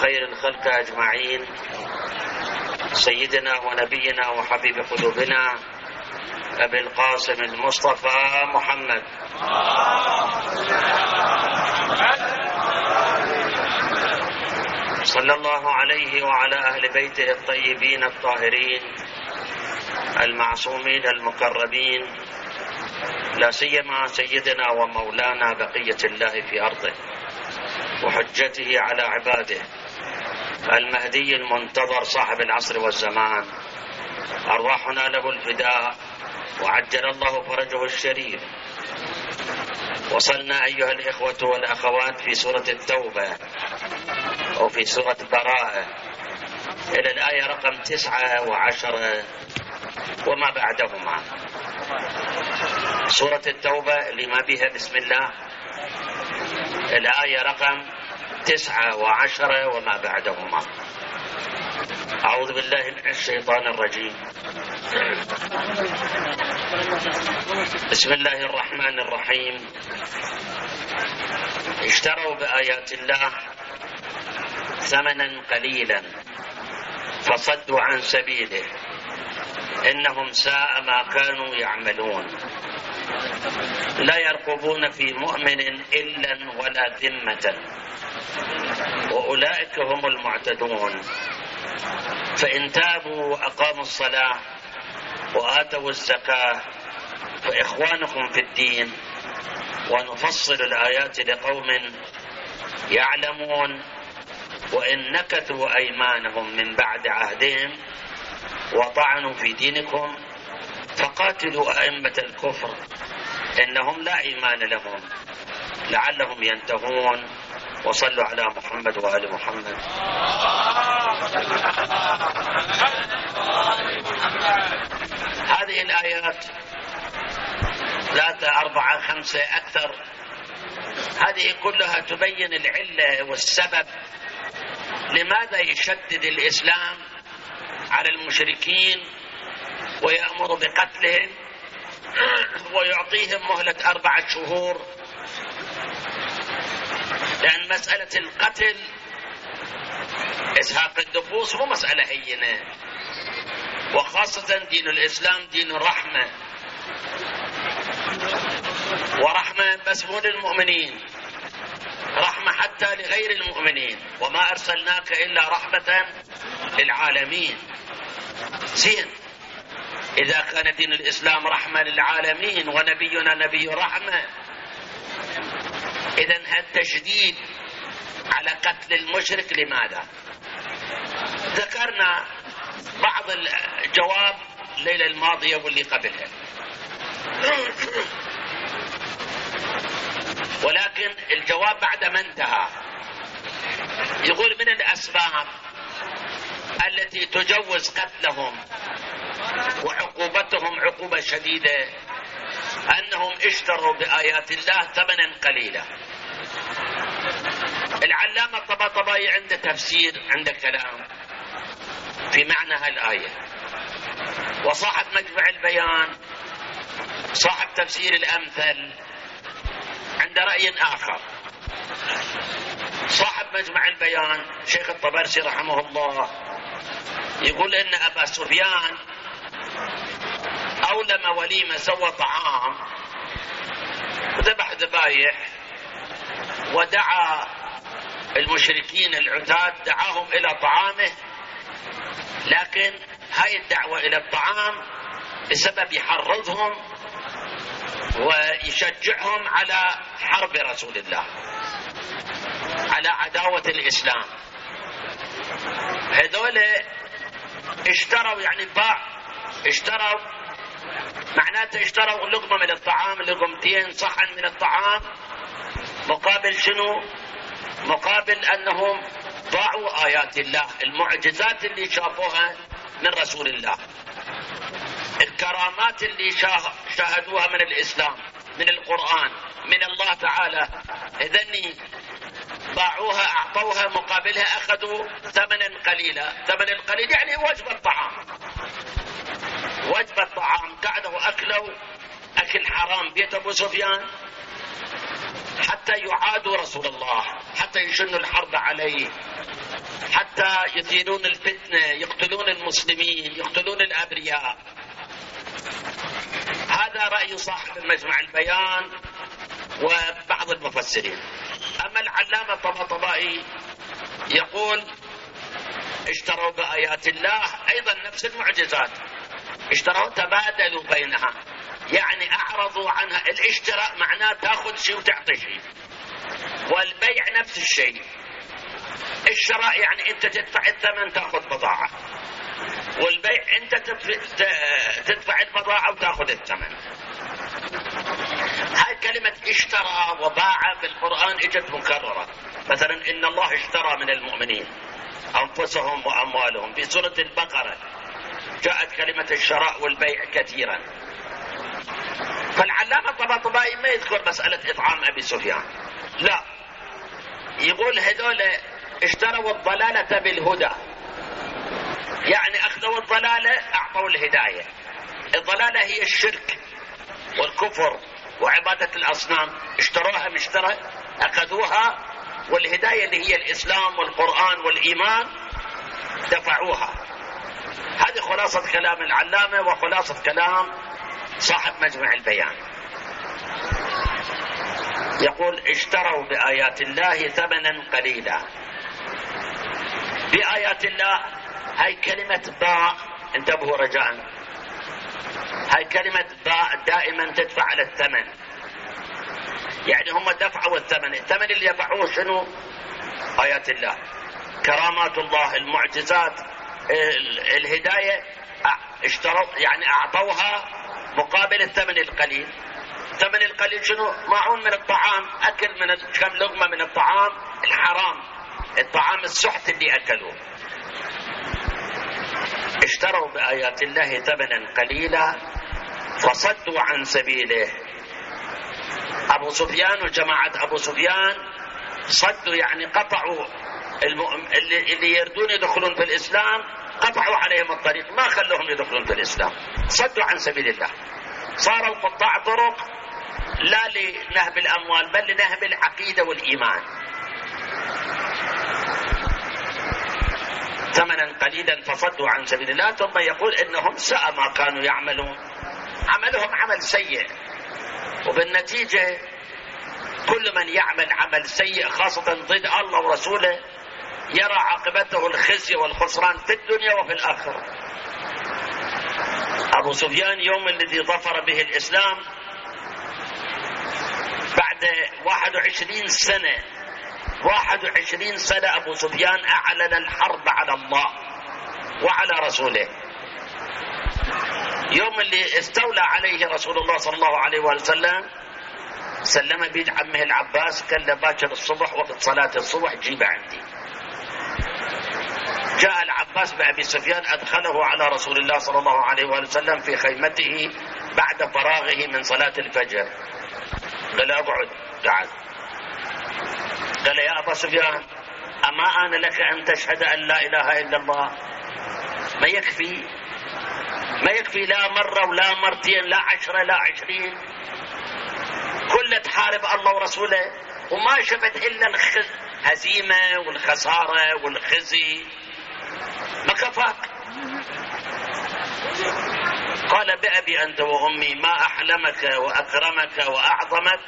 وخير الخلق أجمعين سيدنا ونبينا وحبيب قلوبنا أبي القاسم المصطفى محمد صلى الله عليه وعلى أهل بيته الطيبين الطاهرين المعصومين المقربين، لا سيما سيدنا ومولانا بقية الله في أرضه وحجته على عباده المهدي المنتظر صاحب العصر والزمان، أرواحنا له الفداء وعجل الله فرجه الشريف. وصلنا أيها الإخوة والأخوات في سورة التوبة أو في سورة براءة إلى الآية رقم 9 و10 وما بعدهما. سورة التوبة اللي ما بها بسم الله، الآية رقم 9 و10 وما بعدهما. أعوذ بالله من الشيطان الرجيم. بسم الله الرحمن الرحيم. اشتروا بآيات الله ثمنا قليلا فصدوا عن سبيله إنهم ساء ما كانوا يعملون، لا يرقبون في مؤمن إلا ولا ذمة وأولئك هم المعتدون. فإن تابوا وأقاموا الصلاة وآتوا الزكاة فإخوانكم في الدين ونفصل الآيات لقوم يعلمون. وإن نكثوا أيمانهم من بعد عهدهم وطعنوا في دينكم فقاتلوا أئمة الكفر إنهم لا إيمان لهم لعلهم ينتهون. وصلوا على محمد وآل محمد. هذه الآيات 3 4 5 أكثر، هذه كلها تبين العلة والسبب لماذا يشدد الإسلام على المشركين ويأمر بقتلهم ويعطيهم مهلة 4 شهور. لأن مسألة القتل إزهاق النفوس مو مسألة هينة، وخاصة دين الإسلام دين الرحمة، ورحمة بس مو للمؤمنين، رحمة حتى لغير المؤمنين. وما أرسلناك إلا رحمة للعالمين. زين، إذا كان دين الإسلام رحمة للعالمين ونبينا نبي رحمة، إذن التشديد على قتل المشرك لماذا؟ ذكرنا بعض الجواب الليلة الماضية واللي قبلها، ولكن الجواب بعد ما انتهى يقول من الأسباب التي تجوز قتلهم وعقوبتهم عقوبة شديدة أنهم اشتروا بآيات الله ثمنا قليلا. العلامة الطباطبائي عنده تفسير، عنده كلام في معنى هالآية، وصاحب مجمع البيان صاحب تفسير الأمثل عنده رأي آخر. صاحب مجمع البيان شيخ الطبرسي رحمه الله يقول إن أبا سفيان أولم وليمة، سوى طعام وذبح ذبايح ودعا المشركين العتاد، دعاهم إلى طعامه، لكن هاي الدعوة إلى الطعام بسبب يحرضهم ويشجعهم على حرب رسول الله، على عداوة الإسلام. هذول اشتروا، يعني اشتروا معناته اشتروا لقمة من الطعام، لقمتين صحن من الطعام، مقابل شنو؟ مقابل أنهم ضاعوا آيات الله، المعجزات اللي شافوها من رسول الله، الكرامات اللي شاهدوها من الإسلام، من القرآن، من الله تعالى. إذن باعوها، أعطوها، مقابلها أخذوا ثمنا قليلا. ثمن القليل يعني وجبة طعام، وجبة طعام، قعدوا أكلوا أكل حرام بيت أبو سفيان حتى يعادوا رسول الله، حتى يشنوا الحرب عليه. حتى يثيرون الفتنة، يقتلون المسلمين، يقتلون الأبرياء. هذا رأي صاحب المجمع البيان وبعض المفسرين. أما العلامة الطباطبائي يقول اشتروا بآيات الله أيضا نفس المعجزات، اشتروا تبادلوا بينها، يعني أعرضوا عنها. الاشتراء معناه تأخذ شيء وتعطي شيء، والبيع نفس الشيء. الشراء يعني أنت تدفع الثمن تأخذ بضاعة، والبيع أنت تدفع البضاعة وتأخذ الثمن. هاي كلمة اشترى وباع بالقرآن اجت مكررة. مثلا إن الله اشترى من المؤمنين أنفسهم وأموالهم. في سورة البقرة جاءت كلمة الشراء والبيع كثيرا. فالعلامة الطباطبائي ما يذكر مسألة إطعام أبي سفيان، لا، يقول هذول اشتروا الضلالة بالهدى، يعني أخذوا الضلالة أعطوا الهداية. الضلالة هي الشرك والكفر وعبادة الأصنام، اشتروها مشترى أخذوها، والهداية اللي هي الإسلام والقرآن والإيمان دفعوها. هذه خلاصة كلام العلامة وخلاصة كلام صاحب مجمع البيان. يقول اشتروا بآيات الله ثمنا قليلا. بآيات الله هاي كلمة باء، انتبهوا رجاء، هاي كلمة باء دائما تدفع على الثمن، يعني هم دفعوا الثمن. الثمن اللي دفعوه شنو؟ آيات الله، كرامات الله، المعجزات، الهداية. اشتروا يعني أعطوها مقابل الثمن القليل. الثمن القليل شنو؟ معون من الطعام، أكل من كم لقمة من الطعام الحرام، الطعام السحت اللي أكلوه. اشتروا بآيات الله ثمنا قليلا فصدوا عن سبيله. أبو سفيان وجماعة أبو سفيان صدوا، يعني قطعوا اللي يردون يدخلون في الإسلام، قطعوا عليهم الطريق، ما خلوهم يدخلون في الإسلام، صدوا عن سبيل الله. صاروا قطاع طرق لا لنهب الأموال بل لنهب العقيدة والإيمان. ثمنا قليلا فصدوا عن سبيل الله. ثم يقول إنهم ساء ما كانوا يعملون، عملهم عمل سيء، وبالنتيجة كل من يعمل عمل سيء خاصة ضد الله ورسوله يرى عاقبته الخزي والخسران في الدنيا وفي الآخرة. أبو سفيان يوم الذي ظفر به الإسلام بعد 21 سنة أبو سفيان أعلن الحرب على الله وعلى رسوله. يوم اللي استولى عليه رسول الله صلى الله عليه وسلم سلم بيد عمه العباس، قال له باكر الصبح وقت صلاة الصبح جيبه عندي. جاء العباس بأبي سفيان أدخله على رسول الله صلى الله عليه وسلم في خيمته بعد فراغه من صلاة الفجر. قال اقعد تعال. قال يا أبا سفيان أما آن لك أن تشهد أن لا إله إلا الله؟ ما يكفي لا مرة ولا مرتين لا 10 لا 20، كل تحارب الله ورسوله وما شفت إلا الهزيمة والخسارة والخزي، ما كفاك؟ قال بأبي أنت وأمي ما أحلمك وأكرمك وأعظمك،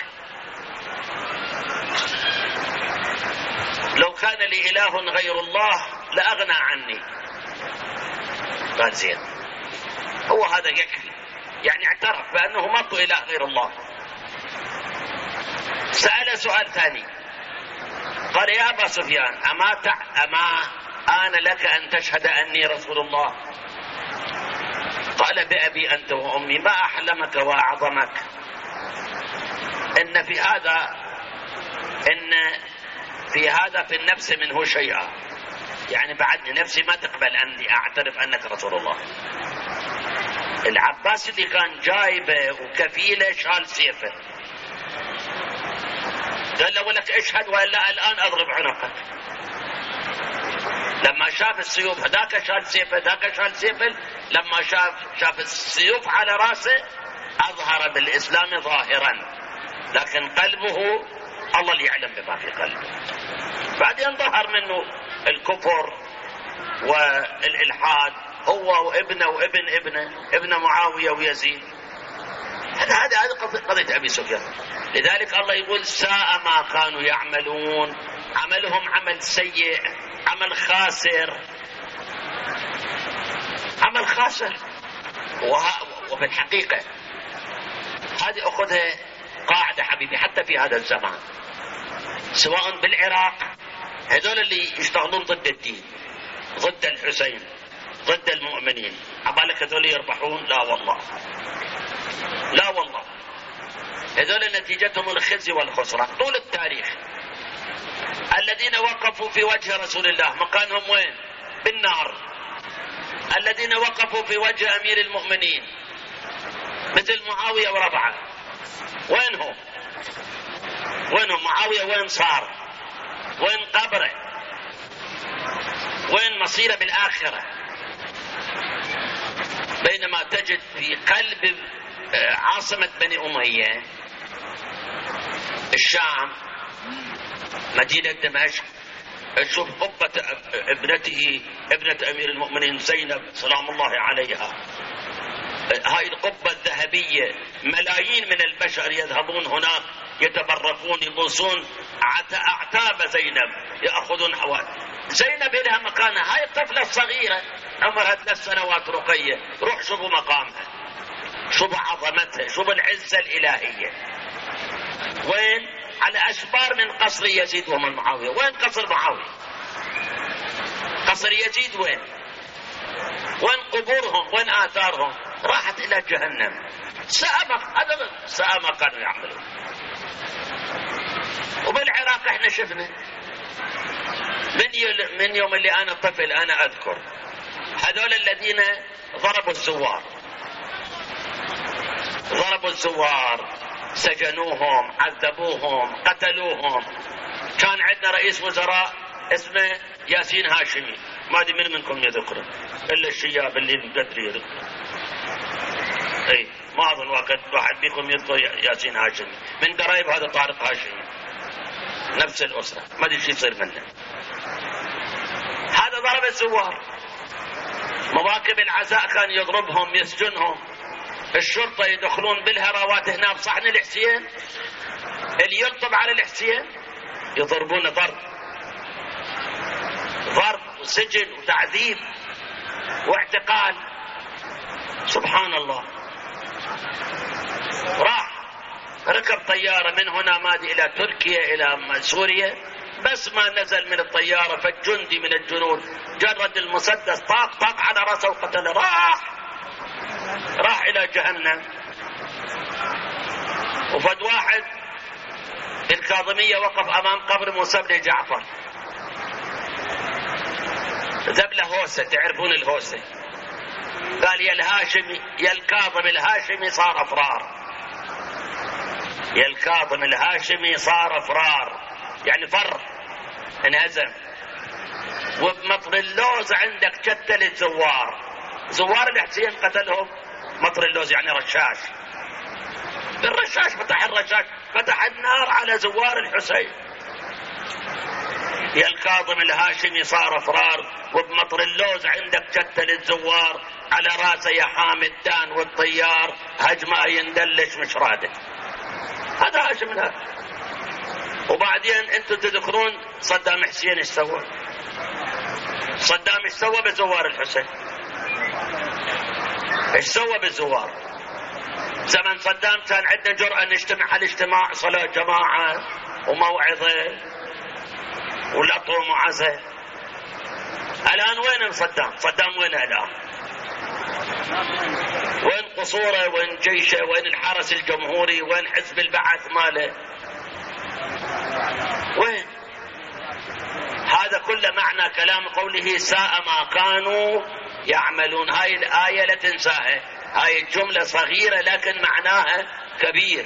لو كان لي إله غير الله لأغنى عني. قال زين، هو هذا يكفي، يعني اعترف بأنه ما له إله غير الله. سأل سؤال ثاني، قال يا أبا سفيان أما آن لك أن تشهد أني رسول الله؟ قال بأبي أنت وأمي ما أحلمك وأعظمك. إن في هذا في النفس منه شيئا، يعني بعد نفسي ما تقبل أني أعترف أنك رسول الله. العباس اللي كان جايبه وكفيله شال سيفه، قال له ولك اشهد وإلا الآن أضرب عنقك. لما شاف السيوف ذاك شال سيفه ذاك شال سيفه، لما شاف السيوف على راسه أظهر بالإسلام ظاهرا، لكن قلبه الله اللي يعلم بما في قلبه. بعدين ظهر منه الكفر والإلحاد، هو وابنه وابن ابنه، ابن معاوية ويزيد. هذه قضية أبي سفيان. لذلك الله يقول ساء ما كانوا يعملون، عملهم عمل سيء، عمل خاسر، عمل خاسر. وفي الحقيقة هذه أخذها قاعدة حبيبي حتى في هذا الزمان، سواء بالعراق هذول اللي يشتغلون ضد الدين، ضد الحسين، ضد المؤمنين، عبالك هذول يربحون؟ لا والله، لا والله، هذول نتيجتهم الخزي والخسران طول التاريخ. الذين وقفوا في وجه رسول الله مكانهم وين؟ بالنار. الذين وقفوا في وجه أمير المؤمنين مثل معاوية وربعه، وين هم؟ وين هم معاوية؟ وين صار؟ وين قبره؟ وين مصيره بالآخرة؟ بينما تجد في قلب عاصمة بني أمية الشام مدينة دمشق، تشوف قبة ابنته، ابنة أمير المؤمنين زينب سلام الله عليها، هاي القبة الذهبية، ملايين من البشر يذهبون هناك يتبركون يبوسون أعتاب زينب، يأخذون حوالي زينب لها مكانها. هاي الطفلة الصغيرة عمرها 3 سنوات رقية، روح شوفوا مقامها، شوفوا عظمتها، شوفوا العزة الإلهية. وين؟ على أشبار من قصر يزيد ومن معاوية. وين قصر معاوية؟ قصر يزيد وين؟ وين قبورهم؟ وين آثارهم؟ راحت إلى جهنم. ساء ما كانوا يعملون. وبالعراق احنا شفنا من يوم اللي أنا طفل أنا أذكر هذول الذين ضربوا الزوار، سجنوهم، عذبوهم، قتلوهم. كان عندنا رئيس وزراء اسمه ياسين هاشمي، ما ادري من منكم يذكره الا الشياب اللي بدري يذكره. اي ما اظن واحد بيكم يذكر ياسين هاشمي، من قرايب هذا طارق هاشمي، نفس الاسره، ما ادري شو يصير منه. هذا ضرب الزوار، مواكب العزاء كان يضربهم، يسجنهم. الشرطة يدخلون بالهراوات هنا بصحن الحسين، اللي يلطب على الحسين يضربون ضرب وسجن وتعذيب واعتقال. سبحان الله. راح ركب طيارة من هنا مادي إلى تركيا إلى سوريا، بس ما نزل من الطيارة فالجندي من الجنود جرد المسدس طاق على رأسه وقتله. راح إلى جهنم. وفد واحد الكاظمية وقف أمام قبر موسى بن جعفر، ذب له هوسة، تعرفون الهوسة؟ قال يا الهاشمي يا الكاظم الهاشمي صار أفرار، يا الكاظم الهاشمي صار أفرار، يعني فر، انهزم. وبمطر اللوز عندك جتل زوار الحسين قتلهم. مطر اللوز يعني رشاش، الرشاش فتح النار على زوار الحسين. يا الكاظم الهاشمي صار فرار، وبمطر اللوز عندك جتل الزوار، على راسه يا حامد دان والطيار، هجمه يندلش مش راده. هذا هاشم هذا. وبعدين انتم تذكرون صدام حسين ايش سوى؟ صدام ايش سوى بزوار الحسين؟ ايش سوى بالزوار؟ زمن صدام كان عندنا جرأة نجتمع على الاجتماع، صلاة جماعة وموعظة ولطم وعزة. الآن وين صدام وين الآن؟ وين قصوره؟ وين جيشه؟ وين الحرس الجمهوري؟ وين حزب البعث ماله؟ وين؟ هذا كله معنى كلام قوله ساء ما كانوا يعملون. هاي الآية لا تنساها، هاي الجملة صغيرة لكن معناها كبير.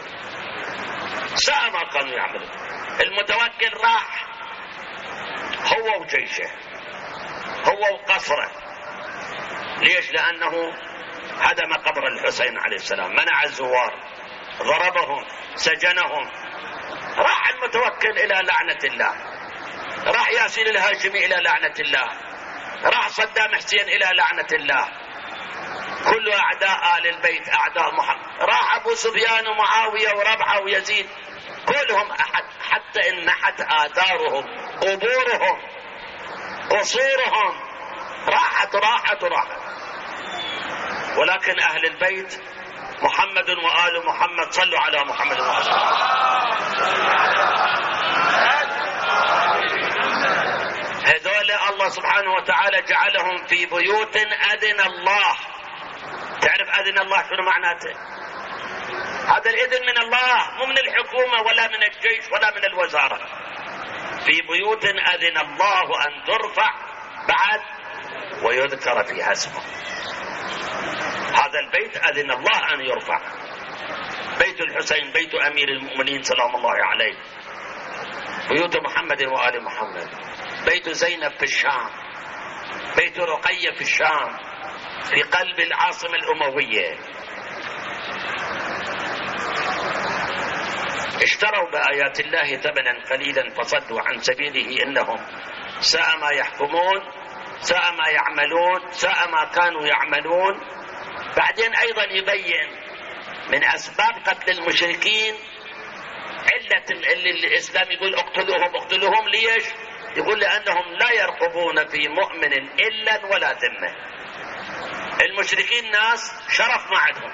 ساء ما كانوا يعملون. المتوكل راح هو وجيشه، هو وقصره. ليش؟ لأنه هدم قبر الحسين عليه السلام، منع الزوار، ضربهم، سجنهم. راح المتوكل إلى لعنة الله. راح ياسين الهاشمي إلى لعنة الله، راح صدام حسين إلى لعنة الله، كل أعداء آل البيت أعداء محمد، راح أبو سفيان ومعاوية وربعة ويزيد، كلهم حتى انمحت آثارهم، قبورهم، قصورهم راحت. ولكن أهل البيت محمد وآل محمد صلوا على محمد هذول الله سبحانه وتعالى جعلهم في بيوت أذن الله. تعرف أذن الله شنو معناته؟ هذا الإذن من الله، مو من الحكومة ولا من الجيش ولا من الوزارة. في بيوت أذن الله أن ترفع بعد ويذكر فيها اسمه. هذا البيت أذن الله أن يرفع، بيت الحسين، بيت أمير المؤمنين سلام الله عليه، بيوت محمد وآل محمد، بيت زينب في الشام، بيت رقية في الشام، في قلب العاصمة الأموية. اشتروا بآيات الله ثمنا قليلا فصدوا عن سبيله إنهم ساء ما يحكمون، ساء ما يعملون، ساء ما كانوا يعملون. بعدين أيضا يبين من أسباب قتل المشركين علة اللي الإسلام يقول اقتلوهم. ليش؟ يقول لأنهم لا يرقبون في مؤمن إلا ولا ذمة. المشركين ناس شرف ما عندهم،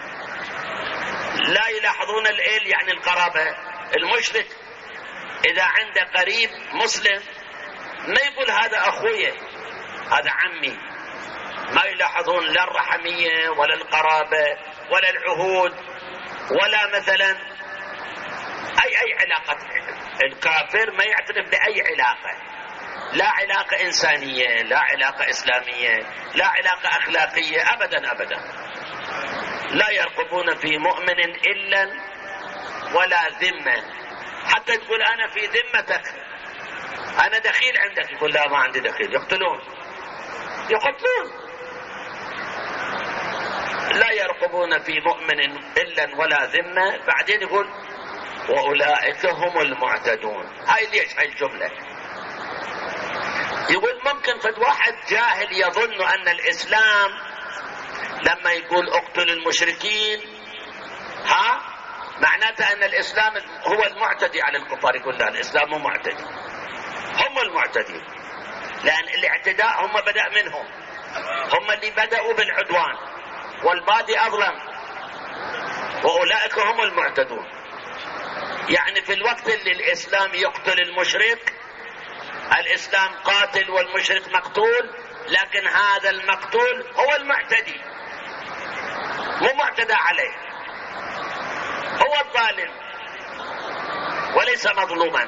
لا يلاحظون الإل يعني القرابة. المشرك إذا عنده قريب مسلم ما يقول هذا أخويا هذا عمي، ما يلاحظون لا الرحمية ولا القرابة ولا العهود ولا مثلا أي علاقة. الكافر ما يعترف بأي علاقة، لا علاقة إنسانية، لا علاقة إسلامية، لا علاقة أخلاقية، أبدا أبدا. لا يرقبون في مؤمن إلا ولا ذمة. حتى تقول أنا في ذمتك، أنا دخيل عندك، يقول لا ما عندي دخيل، يقتلون. لا يرقبون في مؤمن إلا ولا ذمة. بعدين يقول وأولئك هم المعتدون. هاي ليش هاي الجملة؟ يقول ممكن فد واحد جاهل يظن أن الإسلام لما يقول اقتل المشركين معناته أن الإسلام هو المعتدي على الكفار. يقول لا، الإسلام مو معتدي، هم المعتدين، لأن الاعتداء هم بدأ منهم، هم اللي بدأوا بالعدوان، والبادي أظلم، وأولئك هم المعتدون. يعني في الوقت اللي الإسلام يقتل المشرك، الإسلام قاتل والمشرك مقتول، لكن هذا المقتول هو المعتدي، مو معتدى عليه، هو الظالم وليس مظلوما.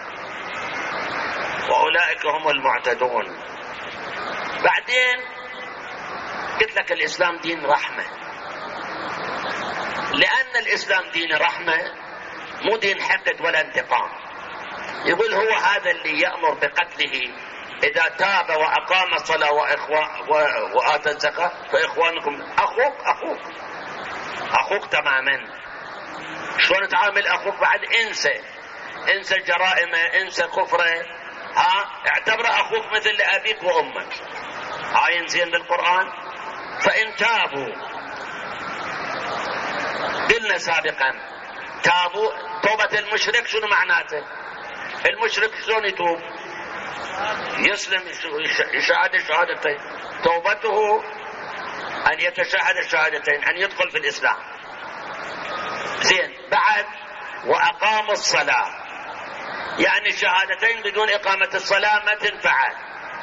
وأولئك هم المعتدون. بعدين قلت لك الإسلام دين رحمة، لأن الإسلام دين رحمة مو دين حقد ولا انتقام. يقول هو هذا اللي يأمر بقتله إذا تاب وأقام الصلاة وآتى الزكاة فإخوانكم. أخوك تماما. شلون تعامل أخوك؟ بعد انسى جرائمه، انسى كفره، اعتبر أخوك مثل لأبيك وأمك. هاي زين بالقرآن. فإن تابوا، قلنا سابقا تابوا، توبة المشرك شنو معناته؟ المشرك شلون يتوب؟ يسلم، يشهد الشهادتين. توبته أن يتشهد الشهادتين، أن يدخل في الإسلام. زين. بعد وأقاموا الصلاة، يعني شهادتين بدون إقامة الصلاة ما تنفعل.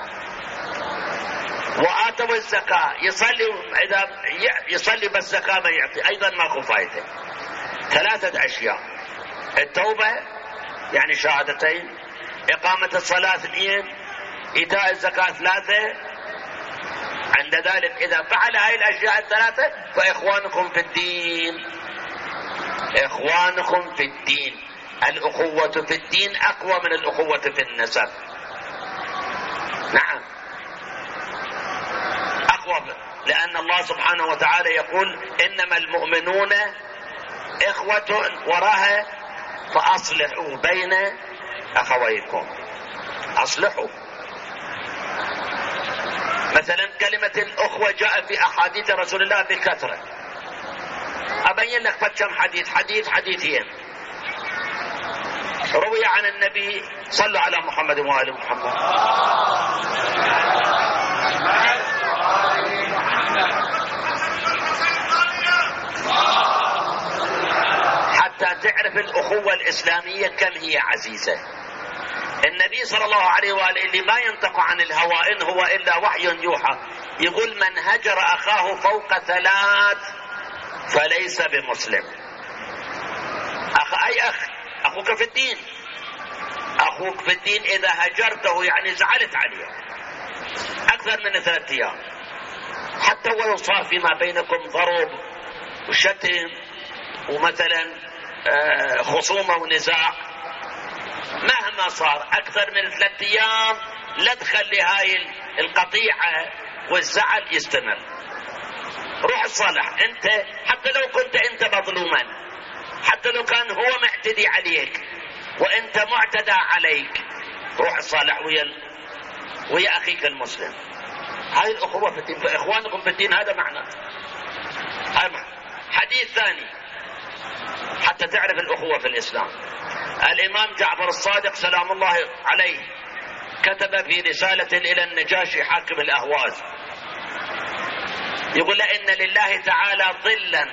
وآتوا الزكاة، إذا يصلي بس زكاة ما يعطي، أيضا ما فايدة. 3 أشياء: التوبة يعني شهادتين، إقامة الصلاة 2، إيتاء الزكاة 3. عند ذلك إذا فعل هاي الأشياء 3 فإخوانكم في الدين. إخوانكم في الدين. الأخوة في الدين أقوى من الأخوة في النسب. نعم أقوى، لأن الله سبحانه وتعالى يقول إنما المؤمنون إخوة، وراها فأصلحوا بين أخويكم. أصلحوا. مثلا كلمة الأخوة جاء في أحاديث رسول الله بكثرة. أبين لك كم حديثين روي عن النبي. صلوا على محمد وآل محمد. حتى تعرف الأخوة الإسلامية كم هي عزيزة. النبي صلى الله عليه وآله اللي ما ينطق عن الهوى إن هو إلا وحي يوحى، يقول من هجر أخاه فوق 3 فليس بمسلم. أخوك في الدين. أخوك في الدين إذا هجرته يعني زعلت عليه أكثر من 3 أيام، حتى ولو صار فيما بينكم ضرب وشتم ومثلا خصومة ونزاع، مهما صار أكثر من 3 أيام لا تخلي هاي القطيعة والزعل يستمر. روح الصالح انت، حتى لو كنت انت مظلوما، حتى لو كان هو معتدي عليك وانت معتدى عليك، روح الصالح ويا اخيك المسلم. هاي الاخوة في الدين، فاخوانكم في الدين، هذا معنى. حديث ثاني حتى تعرف الاخوة في الاسلام. الامام جعفر الصادق سلام الله عليه كتب في رسالة الى النجاشي حاكم الاهواز، يقول إن لله تعالى ظلا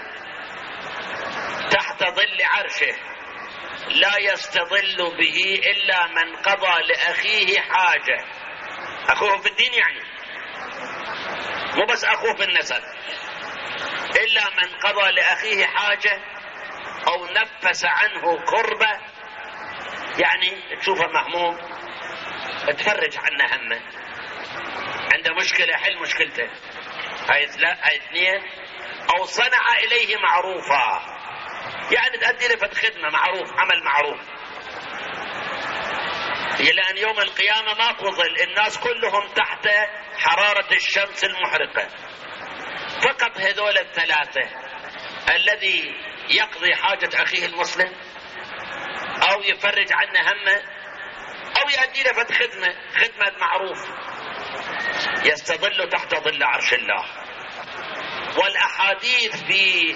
تحت ظل عرشه لا يستظل به إلا من قضى لأخيه حاجة. أخوه في الدين يعني، مو بس أخوه في النسب، إلا من قضى لأخيه حاجة أو نفس عنه كربة، يعني تشوفه مهموم تفرج عنه همه، عنده مشكلة حل مشكلته. هاي 2. أو صنع إليه معروفا، يعني تأدي له خدمة معروف، عمل معروف. إلى أن يوم القيامة ماكو ظل، الناس كلهم تحت حرارة الشمس المحرقة، فقط هذول 3: الذي يقضي حاجة أخيه المسلم، أو يفرج عنه همه، أو يؤدي له خدمة معروف، يستظل تحت ظل عرش الله. والأحاديث في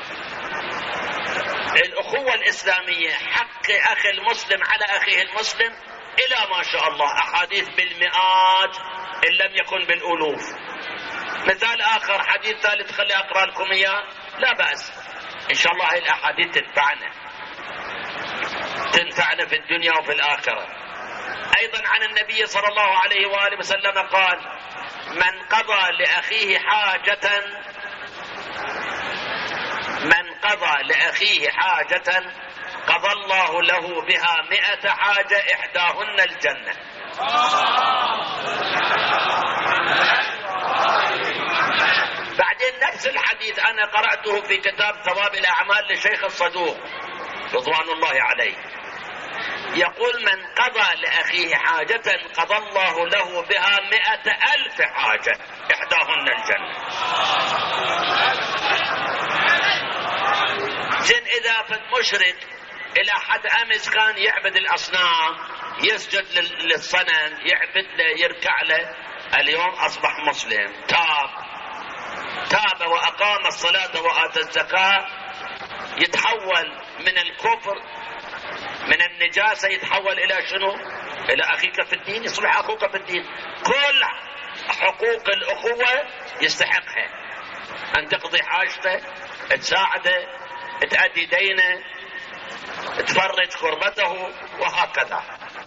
الأخوة الإسلامية حق أخي المسلم على أخيه المسلم إلى ما شاء الله أحاديث بالمئات إن لم يكن بالألوف. مثال آخر، حديث ثالث خلي أقرأ لكم إياه، لا بأس إن شاء الله. هاي الأحاديث تنفعنا في الدنيا وفي الآخرة. أيضا عن النبي صلى الله عليه وآله وسلم قال: من قضى لأخيه حاجة قضى الله له بها 100 حاجة إحداهن الجنة. بعدين نفس الحديث أنا قرأته في كتاب ثواب الأعمال لشيخ الصدوق رضوان الله عليه، يقول: من قضى لأخيه حاجة قضى الله له بها 100,000 حاجة إحداهن الجنة. جن إذا في المشرك إلى حد أمس كان يعبد الأصنام، يسجد للصنم، يعبد له، يركع له، اليوم أصبح مسلم، تاب وأقام الصلاة وآتى الزكاة، يتحول من الكفر، من النجاسة، يتحول إلى شنو؟ إلى أخيك في الدين، يصبح أخوك في الدين. كل حقوق الأخوة يستحقها، أن تقضي حاجته، تساعده، تأدي دينه، تفرج كربته، وهكذا.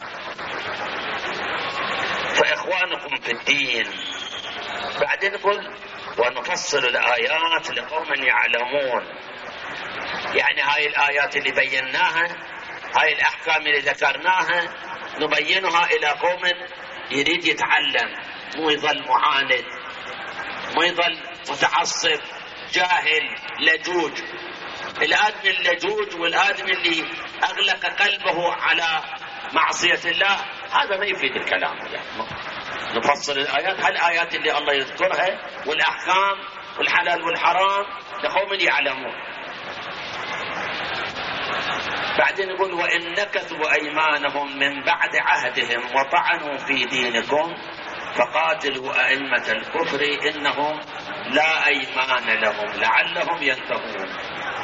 فإخوانكم في الدين. بعدين نقول: ونفصل الآيات لقوم يعلمون. يعني هاي الآيات اللي بيناها، هاي الأحكام اللي ذكرناها، نبينها إلى قوم يريد يتعلم، مو يظل معاند، مو يظل متعصب جاهل لجوج. الآدمي اللجوج والآدمي اللي أغلق قلبه على معصية الله، هذا ما يفيد الكلام. يعني نفصل الآيات، هالآيات اللي الله يذكرها والأحكام والحلال والحرام لقوم يعلمون. بعدين يقول وإن نكثوا أيمانهم من بعد عهدهم وطعنوا في دينكم فقاتلوا أئمة الكفر إنهم لا أيمان لهم لعلهم ينتهون.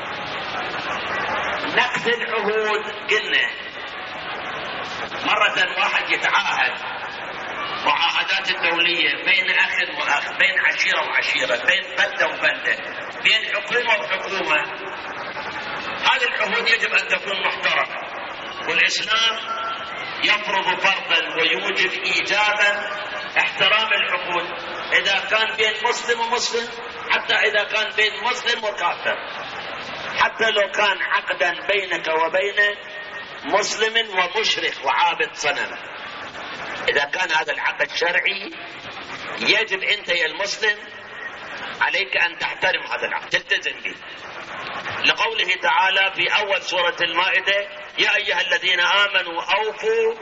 نقض العهود قلنا مرة واحد يتعاهد معاهدات الدولية بين أخ وأخ، بين عشيرة وعشيرة، بين بلدة وبلدة، بين حكومة وحكومة. هذه العهود يجب أن تكون محترمة، والإسلام يفرض فرضا ويوجب إيجابا احترام العقود، إذا كان بين مسلم ومسلم، حتى إذا كان بين مسلم وكافر، حتى لو كان عقدا بينك وبين مسلم ومشرك وعابد صنم، إذا كان هذا العقد شرعي يجب أنت يا المسلم عليك أن تحترم هذا العقد، تلتزم به، لقوله تعالى في أول سورة المائدة يا أيها الذين آمنوا أوفوا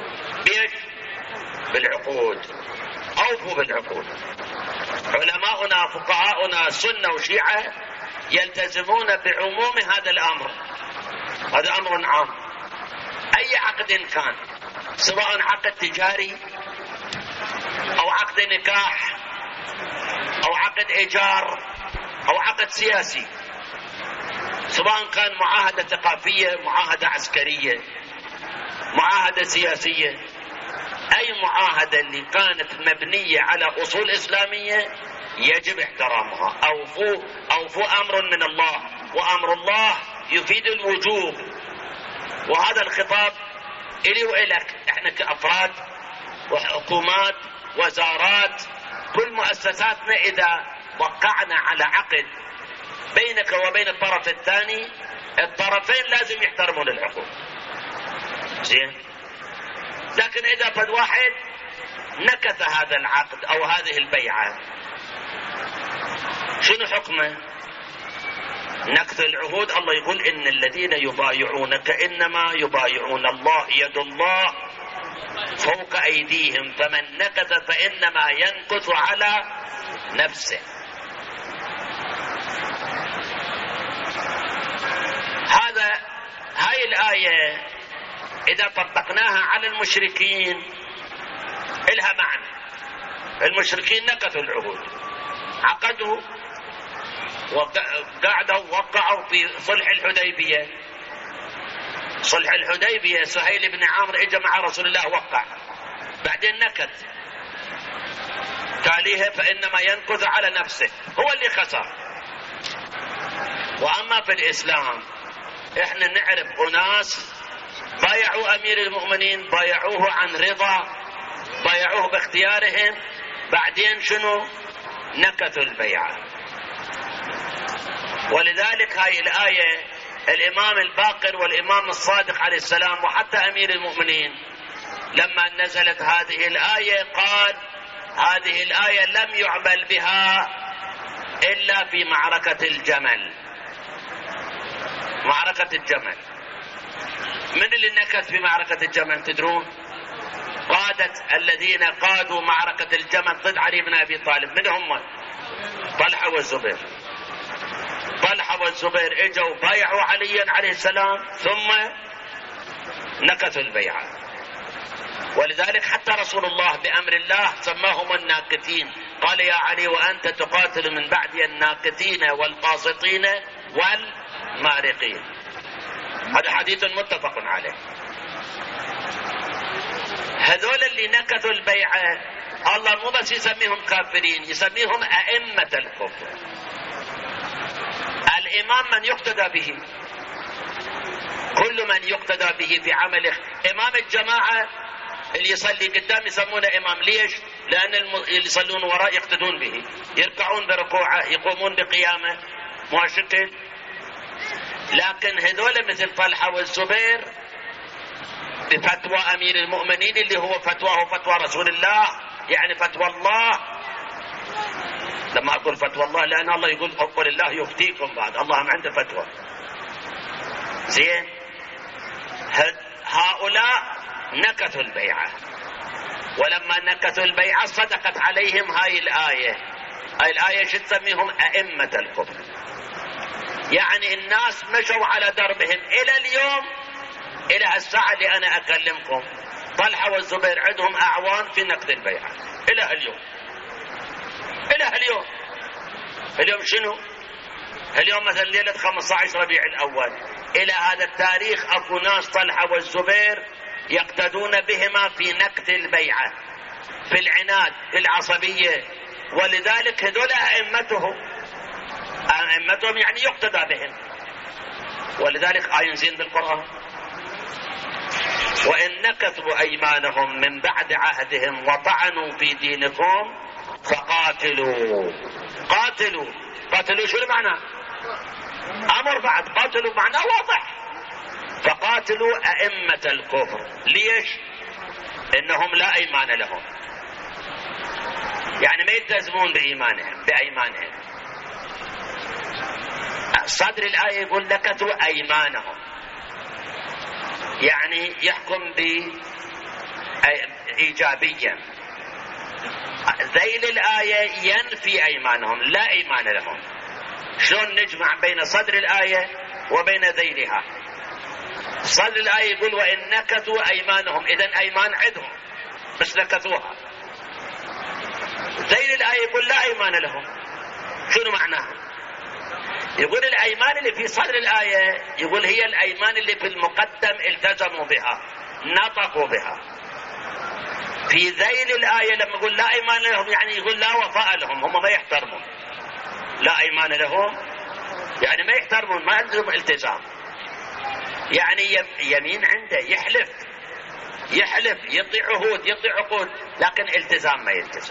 بالعقود، أوفوا بالعقود. علماؤنا فقهاؤنا سنة وشيعة يلتزمون بعموم هذا الأمر، هذا أمر عام، أي عقد كان، سواء عقد تجاري أو عقد نكاح أو عقد إيجار أو عقد سياسي، سواء كان معاهدة ثقافية، معاهدة عسكرية، معاهدة سياسية، أي معاهدة اللي كانت مبنية على أصول إسلامية يجب احترامها. أوفوا أمر من الله، وأمر الله يفيد الوجوب، وهذا الخطاب إلي وإلك احنا كأفراد وحكومات وزارات، كل مؤسساتنا إذا وقعنا على عقد بينك وبين الطرف الثاني، الطرفين لازم يحترمون العقود، زين. لكن إذا فد واحد نكث هذا العقد أو هذه البيعة، شنو حكمه؟ نكث العهود. الله يقول إن الذين يبايعونك إنما يبايعون الله، يد الله فوق أيديهم، فمن نكث فإنما ينكث على نفسه. هاي الآية إذا طبقناها على المشركين إلها معنى. المشركين نكثوا العهود، عقدوا وقعدوا ووقعوا في صلح الحديبية. صلح الحديبية سهيل بن عامر اجى مع رسول الله وقع، بعدين نكث، تاليها فإنما ينكث على نفسه، هو اللي خسر. وأما في الإسلام احنا نعرف أناس بايعوا أمير المؤمنين، بايعوه عن رضا، بايعوه باختيارهم، بعدين شنو؟ نكثوا البيعة. ولذلك هاي الآية الإمام الباقر والإمام الصادق عليه السلام وحتى أمير المؤمنين لما نزلت هذه الآية قال هذه الآية لم يعمل بها إلا في معركة الجمل. معركة الجمل من اللي نكث في معركة الجمل تدرون؟ قادة الذين قادوا معركة الجمل ضد علي بن أبي طالب، من هم؟ طلحة والزبير. طلحة والزبير اجوا بايعوا عليا عليه السلام ثم نكثوا البيعة. ولذلك حتى رسول الله بأمر الله سماهم الناكثين، قال يا علي وأنت تقاتل من بعد الناكثين والقاسطين والمارقين. هذا حديث متفق عليه. هذول اللي نكثوا البيعة الله مو بس يسميهم كافرين، يسميهم أئمة الكفر. الإمام من يقتدى به، كل من يقتدى به في عمله. إمام الجماعة اللي يصلي قدام يسمونه إمام، ليش؟ لأن اللي يصلون وراء يقتدون به، يركعون بركوعه، يقومون بقيامه، مو شكل. لكن هذول مثل طلحة والزبير بفتوى أمير المؤمنين اللي هو فتواه فتوى رسول الله، يعني فتوى الله. لما أقول فتوى الله لأن الله يقول قل الله يفتيكم، بعد الله ما عنده فتوى، زين. هؤلاء نكثوا البيعة، ولما نكثوا البيعة صدقت عليهم هاي الآية. هاي الآية شو تسميهم؟ أئمة الكفر. يعني الناس مشوا على دربهم إلى اليوم إلى الساعة اللي أنا أكلمكم طلحة والزبير عندهم أعوان في نقد البيعة إلى اليوم. اليوم شنو؟ اليوم مثلا ليلة 15 ربيع الأول إلى هذا التاريخ أكو ناس طلحة والزبير يقتدون بهما في نقد البيعة، في العناد، في العصبية، ولذلك هذول أئمتهم يعني يقتدى بهم، ولذلك آيين بالقرآن: وإن نكثوا أيمانهم من بعد عهدهم وطعنوا في دينكم فقاتلوا. قاتلوا شو المعنى؟ أمر بعد، قاتلوا معناه واضح. فقاتلوا أئمة الكفر. ليش؟ إنهم لا أيمان لهم، يعني ما يلتزمون بأيمانهم. صدر الآية يقول نكثوا أيمانهم، يعني يحكم إيجابيا. ذيل الآية ينفي أيمانهم، لا أيمان لهم. شلون نجمع بين صدر الآية وبين ذيلها؟ صدر الآية يقول وإن نكثوا أيمانهم، إذن أيمان عندهم بس نكثوها. ذيل الآية يقول لا أيمان لهم. شنو معناها؟ يقول الأيمان اللي في صدر الآية يقول هي الأيمان اللي في المقدم التزموا بها، نطقوا بها. في ذيل الآية لما يقول لا أيمان لهم يعني يقول لا وفاء لهم، هم ما يحترمون. لا أيمان لهم يعني ما يحترمون، ما عندهم التزام، يعني يمين عنده، يحلف يعطي عهود يعطي عقود، لكن التزام ما يلتزم.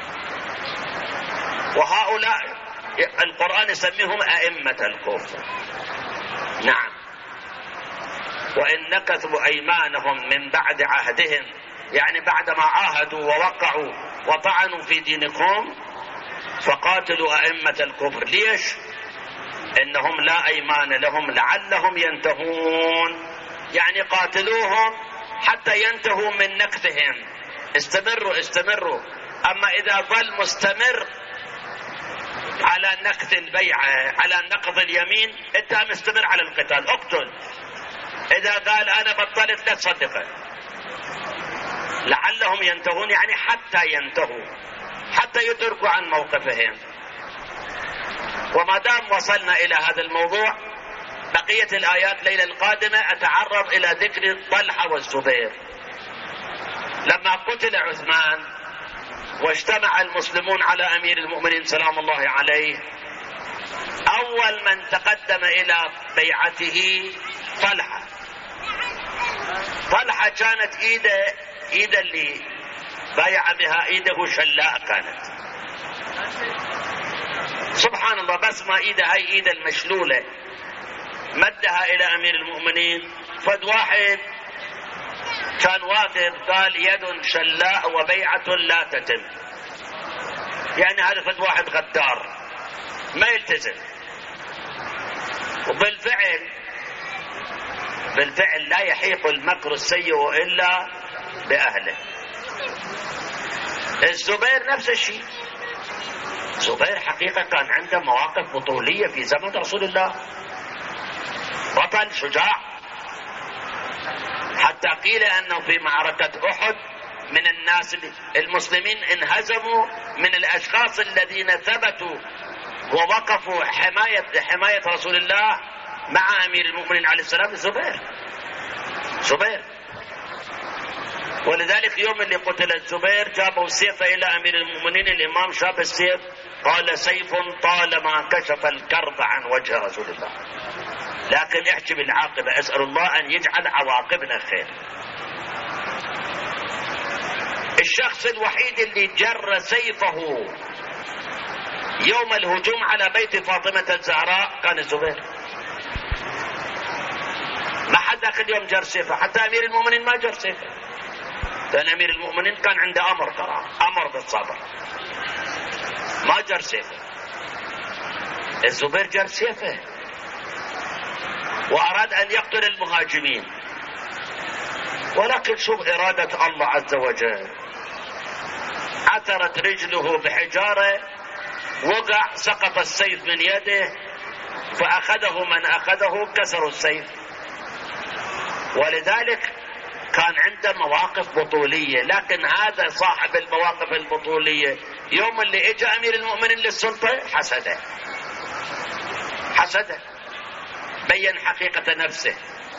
وهؤلاء القرآن يسميهم أئمة الكفر. نعم. وإن نكثوا أيمانهم من بعد عهدهم، يعني بعدما عاهدوا ووقعوا وطعنوا في دينكم فقاتلوا أئمة الكفر. ليش؟ إنهم لا أيمان لهم لعلهم ينتهون، يعني قاتلوهم حتى ينتهوا من نكثهم. استمروا. أما إذا ظل مستمر على نكث البيعة، على نقض اليمين، انت مستمر على القتال، اقتل. إذا قال أنا بطلت لا تصدقه. لعلهم ينتهون يعني حتى ينتهوا، حتى يتركوا عن موقفهم. وما دام وصلنا إلى هذا الموضوع بقية الآيات ليلة القادمة أتعرض إلى ذكر طلحة والزبير. لما قتل عثمان واجتمع المسلمون على أمير المؤمنين سلام الله عليه، أول من تقدم إلى بيعته طلحة كانت إيده اللي بايع بها إيده شلاء كانت، سبحان الله. بس ما إيده هاي إيده المشلولة مدها إلى أمير المؤمنين، فد واحد كان واقف قال يد شلاء وبيعة لا تتم، يعني هذا فد واحد غدار ما يلتزم. وبالفعل لا يحيق المكر السيء إلا بأهله. الزبير نفس الشيء. الزبير حقيقة كان عنده مواقف بطولية في زمن رسول الله، بطل شجاع، حتى قيل أنه في معركة أحد من الناس المسلمين انهزموا من الأشخاص الذين ثبتوا ووقفوا حماية رسول الله مع أمير المؤمنين عليه السلام زبير. ولذلك يوم اللي قتل الزبير جابوا سيفه إلى أمير المؤمنين، الإمام شاب السيف قال سيف طالما كشف الكرب عن وجه رسول الله، لكن احجب العاقبة، أسأل الله أن يجعل عواقبنا خير. الشخص الوحيد اللي جر سيفه يوم الهجوم على بيت فاطمة الزهراء كان الزبير. ما حد ذاك اليوم جر سيفه، حتى أمير المؤمنين ما جر سيفه، لأن أمير المؤمنين كان عنده أمر بالصبر، ما جر سيفه. الزبير جر سيفه وأراد أن يقتل المهاجمين، ولكن شوف إرادة الله عز وجل، عثرت رجله بحجارة، وقع، سقط السيف من يده، فأخذه من أخذه كسر السيف. ولذلك كان عنده مواقف بطولية. لكن هذا صاحب المواقف البطولية يوم اللي اجى امير المؤمنين للسلطة حسده بين حقيقة نفسه.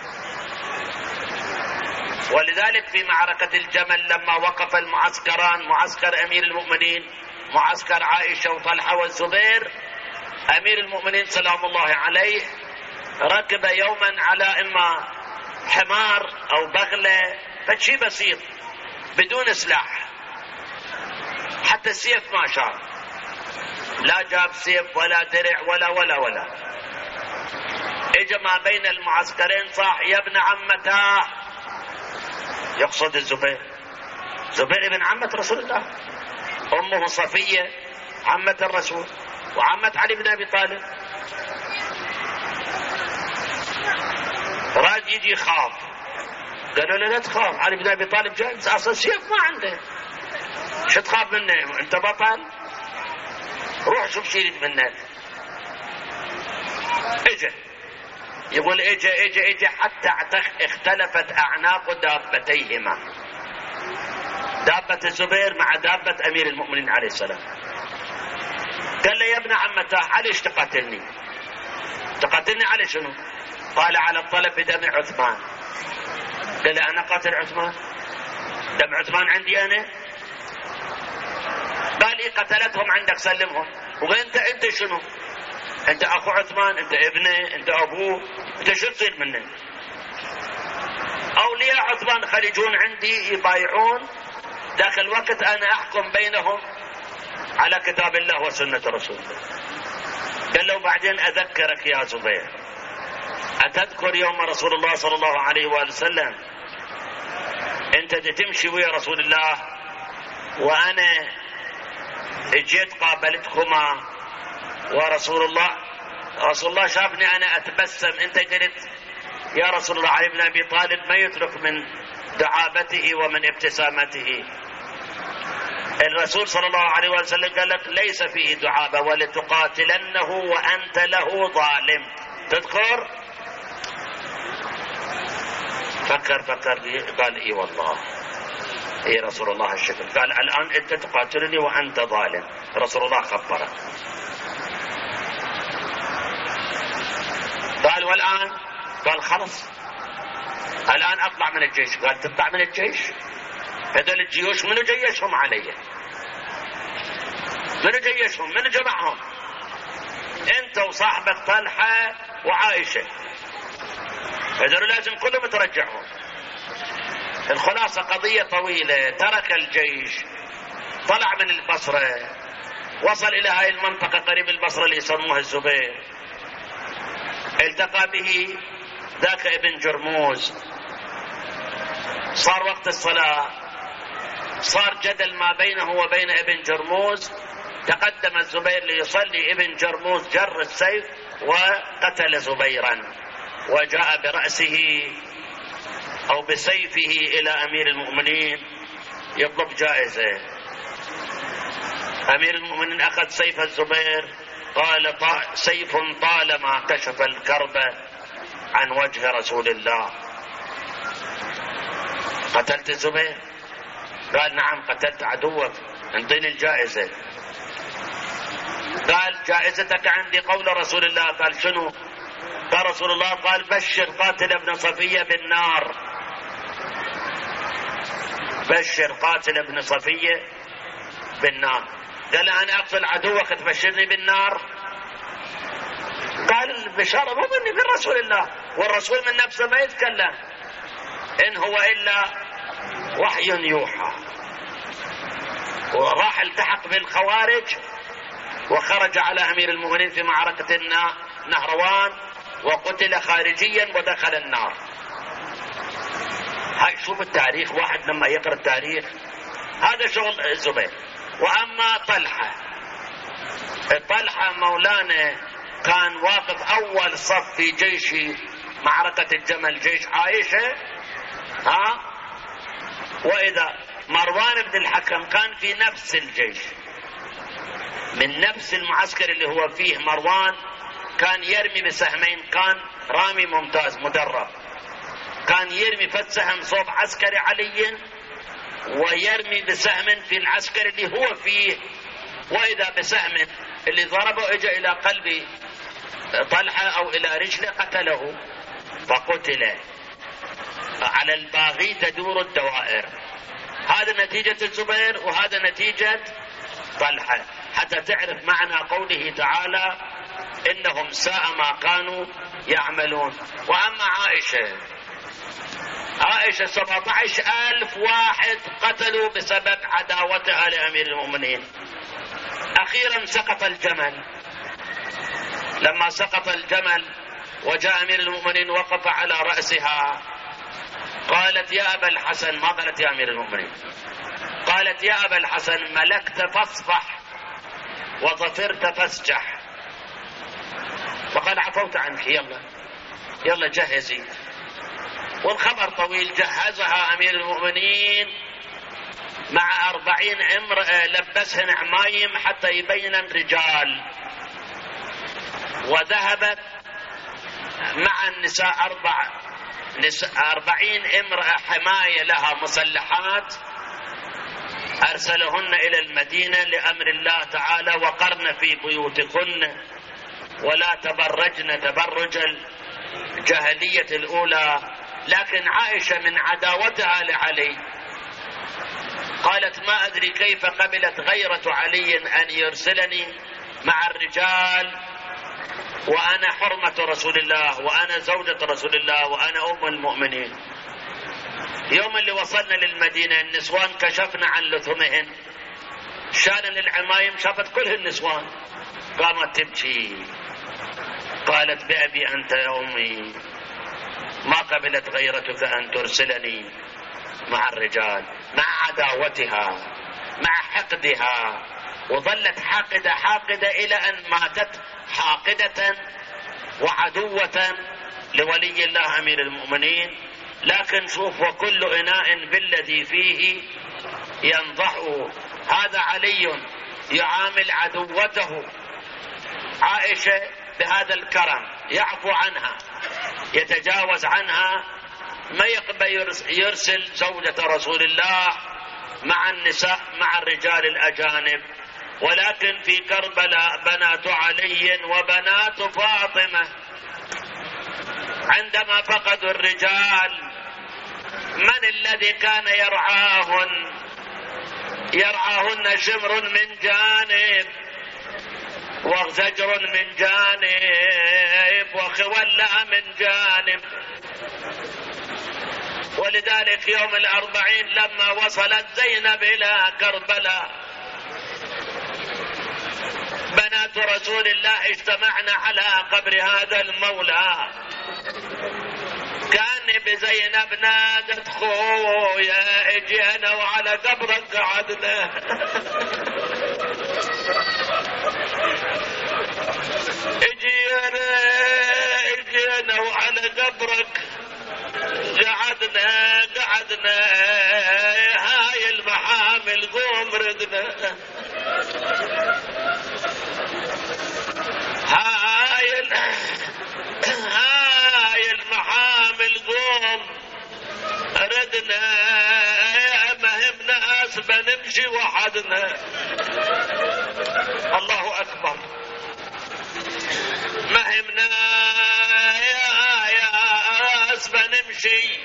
ولذلك في معركة الجمل لما وقف المعسكران، معسكر امير المؤمنين معسكر عائشة وطلحة والزبير، امير المؤمنين سلام الله عليه ركب يوما على اما حمار او بغلة فشي بسيط بدون سلاح، حتى السيف ما شاف، لا جاب سيف ولا درع ولا اجى ما بين المعسكرين صاح يا ابن عمته، يقصد الزبير، زبير ابن عمة رسول الله، امه صفية عمة الرسول وعمة علي بن ابي طالب. راد يجي خاف، قالوا له لا تخاف، علي بن ابي طالب جالس اصلا سيف ما عنده، شو تخاف منه انت بطل، روح شوف شو يريد منك. يقول اجى حتى اختلفت اعناق دابتيهما، دابة الزبير مع دابة امير المؤمنين عليه السلام. قال له يا ابن عمته عليش تقاتلني على شنو؟ قال على الطلب بدم عثمان. قال له انا قاتل عثمان؟ دم عثمان عندي انا؟ قال لي قتلتهم عندك سلمهم. وقال انت شنو؟ انت اخو عثمان، انت ابنه، انت ابوه، انت شو تصير منه؟ اولياء عثمان خليجون عندي يبايعون، ذاك الوقت انا احكم بينهم على كتاب الله وسنة رسول الله. قال له بعدين اذكرك يا زبير، اتذكر يوم رسول الله صلى الله عليه وآله وسلم انت تمشي ويا رسول الله وانا اجيت قابلتكما ورسول الله شافني انا اتبسم، انت قلت يا رسول الله علي بن ابي طالب ما يترك من دعابته ومن ابتسامته. الرسول صلى الله عليه وسلم قال لك ليس فيه دعابة ولتقاتلنه وانت له ظالم، تذكر؟ فكر قال اي والله اي رسول الله الشكر. قال الان انت تقاتلني وانت ظالم، رسول الله خبره. قال والآن؟ قال خلص الآن أطلع من الجيش. قال تطلع من الجيش؟ هذول الجيوش منو جيشهم علي؟ منو جيشهم؟ منو جمعهم؟ انت وصاحبك طلحة وعائشة، هذول لازم كلهم ترجعهم. الخلاصة قضية طويلة. ترك الجيش، طلع من البصرة، وصل إلى هاي المنطقة قريب البصرة اللي يسموها الزبير، التقى به ذاك ابن جرموز، صار وقت الصلاة، صار جدل ما بينه وبين ابن جرموز، تقدم الزبير ليصلي، ابن جرموز جر السيف وقتل زبيرا، وجاء برأسه أو بسيفه إلى أمير المؤمنين يطلب جائزة. أمير المؤمنين أخذ سيف الزبير، قال سيف طالما كشف الكرب عن وجه رسول الله. قتلت الزبير؟ قال نعم قتلت عدوك، انطيني الجائزة. قال جائزتك عندي قول رسول الله. قال شنو؟ قال رسول الله قال بشر قاتل ابن صفية بالنار، بشر قاتل ابن صفية بالنار. قال انا اقتل عدوك تبشرني بالنار؟ قال البشارة مو مني، من رسول الله، والرسول من نفسه ما يتكلم، ان هو الا وحي يوحى. وراح التحق بالخوارج وخرج على امير المؤمنين في معركة نهروان وقتل خارجيا ودخل النار. هاي شوف التاريخ، واحد لما يقرأ التاريخ هذا شغل الزبير. واما طلحة مولانا كان واقف اول صف في جيش معركة الجمل، جيش عائشة، واذا مروان بن الحكم كان في نفس الجيش، من نفس المعسكر اللي هو فيه مروان، كان يرمي بسهمين، كان رامي ممتاز مدرب. كان يرمي فسهم صوب عسكري علي ويرمي بسهم في العسكر اللي هو فيه، وإذا بسهم اللي ضربه اجى إلى قلب طلحة أو إلى رجله قتله فقتل. على الباغي تدور الدوائر. هذا نتيجة الزبير وهذا نتيجة طلحة، حتى تعرف معنى قوله تعالى إنهم ساء ما كانوا يعملون. وأما عائشة 17,000 واحد قتلوا بسبب عداوتها لأمير المؤمنين. أخيرا سقط الجمل. لما سقط الجمل وجاء أمير المؤمنين وقف على رأسها، قالت يا أبا الحسن، ما قالت يا أمير المؤمنين، قالت يا أبا الحسن ملكت فاصفح وظفرت فاسجح. وقال عفوت عنك، يلا جهزي. والخبر طويل. جهزها أمير المؤمنين مع 40 امرأة لبسهن عمايم حتى يبين الرجال، وذهبت مع النساء 40 امرأة حماية لها مسلحات، أرسلهن إلى المدينة لأمر الله تعالى وقرن في بيوتكن ولا تبرجن تبرج الجاهلية الأولى. لكن عائشة من عداوتها لعلي قالت ما أدري كيف قبلت غيرة علي أن يرسلني مع الرجال وأنا حرمة رسول الله وأنا زوجة رسول الله وأنا أم المؤمنين. يوم اللي وصلنا للمدينة النسوان كشفنا عن لثمهن، شالن العمايم شافت كل النسوان، قامت تبكي قالت بأبي أنت يا أمي ما قبلت غيرتك أن ترسلني مع الرجال، مع عداوتها مع حقدها، وظلت حاقدة إلى أن ماتت حاقدة وعدوة لولي الله أمير المؤمنين. لكن شوف وكل إناء بالذي فيه ينضحه. هذا علي يعامل عدوته عائشة بهذا الكرم، يعفو عنها يتجاوز عنها، ما يقبل يرسل زوجة رسول الله مع النساء مع الرجال الأجانب. ولكن في كربلاء بنات علي وبنات فاطمة عندما فقدوا الرجال من الذي كان يرعاهن شمر من جانب وزجر من جانب وخولة من جانب. ولذلك يوم 40 لما وصلت زينب إلى كربلاء بنات رسول الله اجتمعنا على قبر هذا المولى، كان بزينب نادت خويا اجينا وعلى قبرك قعدنا اجينا وعلى قبرك قعدنا هاي المحامل قوم ردنا، هاي المحامل قوم ردنا، مهمنا ناس بنمشي وحدنا. الله أكبر. مهمنا يا ناس بنمشي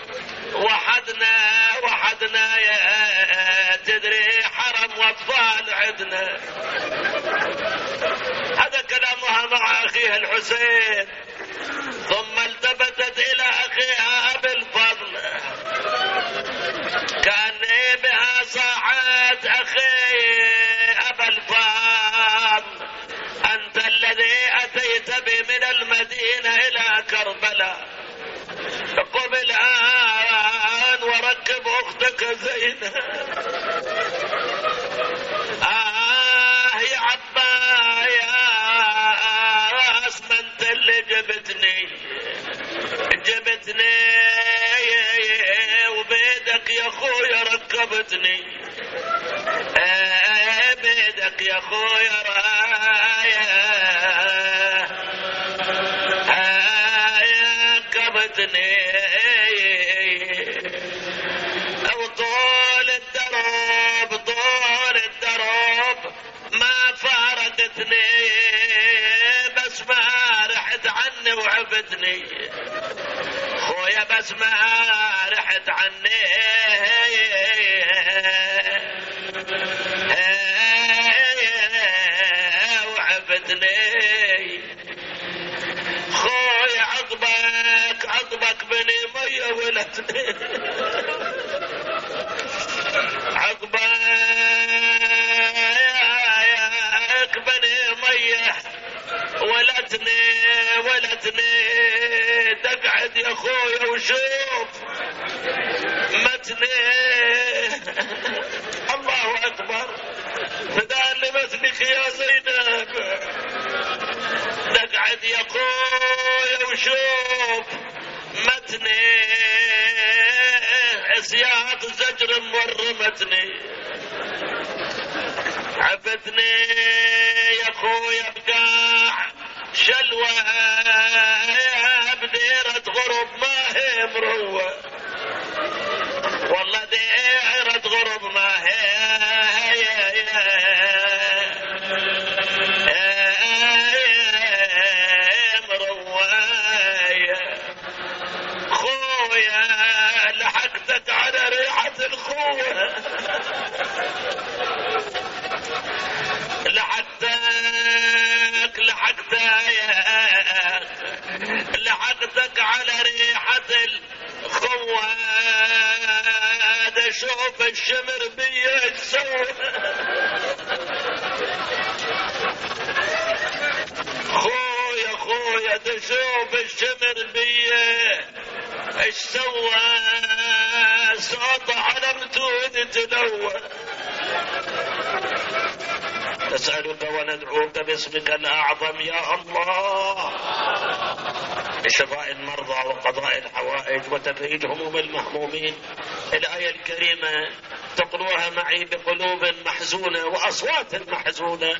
وحدنا يا تدري حرم واطفال عدنا. هذا كلامها مع أخيها الحسين. ثم التفتت إلى أخيها أبي الفضل، كان بها صاحت أخي أبا الفضل أنت الذي أتيت بي من المدينة إلى كربلاء، قم الآن وركب أختك زينب. يا عبا يا أسمنت اللي جبتني وبيدك يا خويا ركبتني، بيدك يا خويا ركبتني وعبدني خويا بس ما رحت عني وعبدني خويا عقبك بني مية ولدني عقبك بني مية ولدني تقعد يا خويا وشوف متني الله اكبر فدان لمثلك يا زينب تقعد يا خويا وشوف متني عصيات زجر مورمتني عبدني يا خويا بقاع شلوة بديرة غرب ما هي مروة والله ديرة غرب ما هي مروة خويا لحقتك على ريحة الخوة لحقتك على ريحة الخوة شوف الشمر بيه تسوى خويا تشوف الشمر بيه ايش سوى صوت على متون تلوى نسألك وندعوك باسمك الأعظم يا الله بشفاء المرضى وقضاء الحوائج وتفريج هموم المهمومين. الآية الكريمة تقروها معي بقلوب محزونة وأصوات محزونة.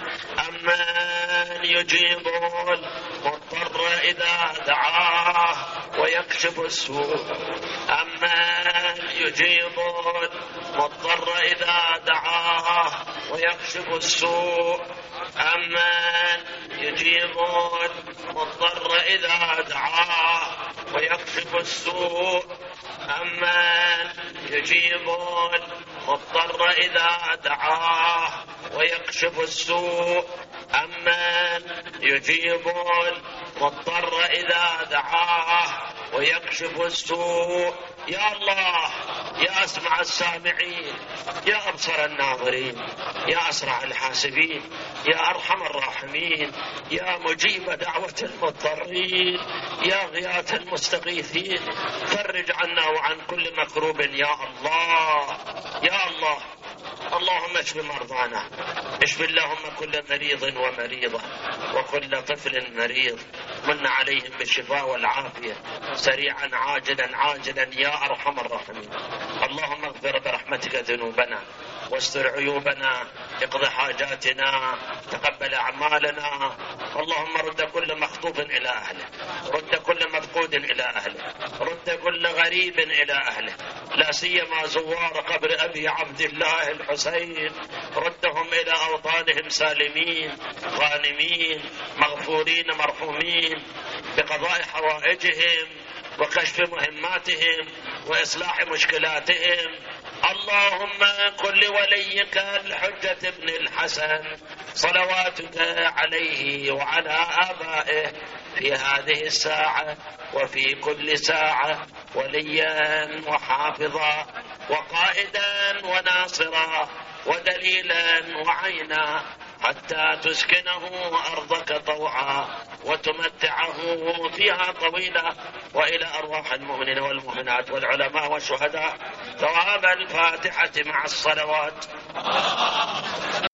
أمن يجيب المضطر إذا دعاه ويكشف السوء. أمن يجيب المضطر إذا دعاه ويكشف السوء. أمن يجيب المضطر إذا دعاه ويكشف السوء. أمن يجيب المضطر إذا دعاه ويكشف السوء. أمن يجيب المضطر إذا دعاه ويكشف السوء. يا الله يا أسمع السامعين يا أبصر الناظرين يا أسرع الحاسبين يا أرحم الراحمين يا مجيب دعوة المضطرين يا غياث المستغيثين فرج عنا وعن كل مكروب يا الله يا الله. اللهم اشف مرضانا اشف اللهم كل مريض ومريضة وكل طفل مريض من عليهم بالشفاء والعافية سريعا عاجلا يا أرحم الراحمين. اللهم اغفر برحمتك ذنوبنا واستر عيوبنا اقض حاجاتنا تقبل أعمالنا. اللهم رد كل مخطوف إلى أهله رد كل مفقود إلى أهله رد كل غريب إلى أهله لا سيما زوار قبر أبي عبد الله الحسين ردهم إلى أوطانهم سالمين غانمين مغفورين مرحومين بقضاء حوائجهم وكشف مهماتهم وإصلاح مشكلاتهم. اللهم كن لوليك الحجة ابن الحسن صلواتك عليه وعلى آبائه في هذه الساعة وفي كل ساعة وليا وحافظا وقائدا وناصرا ودليلا وعينا حتى تسكنه أرضك طوعا وتمتعه فيها طويلا وإلى أرواح المؤمنين والمؤمنات والعلماء والشهداء ثواب الفاتحة مع الصلوات.